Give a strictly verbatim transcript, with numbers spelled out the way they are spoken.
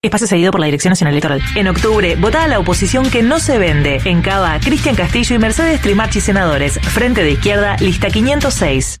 Espacio cedido por la Dirección Nacional Electoral. En octubre, votá a la oposición que no se vende. En Cava, Cristian Castillo y Mercedes Trimarchi senadores. Frente de Izquierda, lista quinientos seis.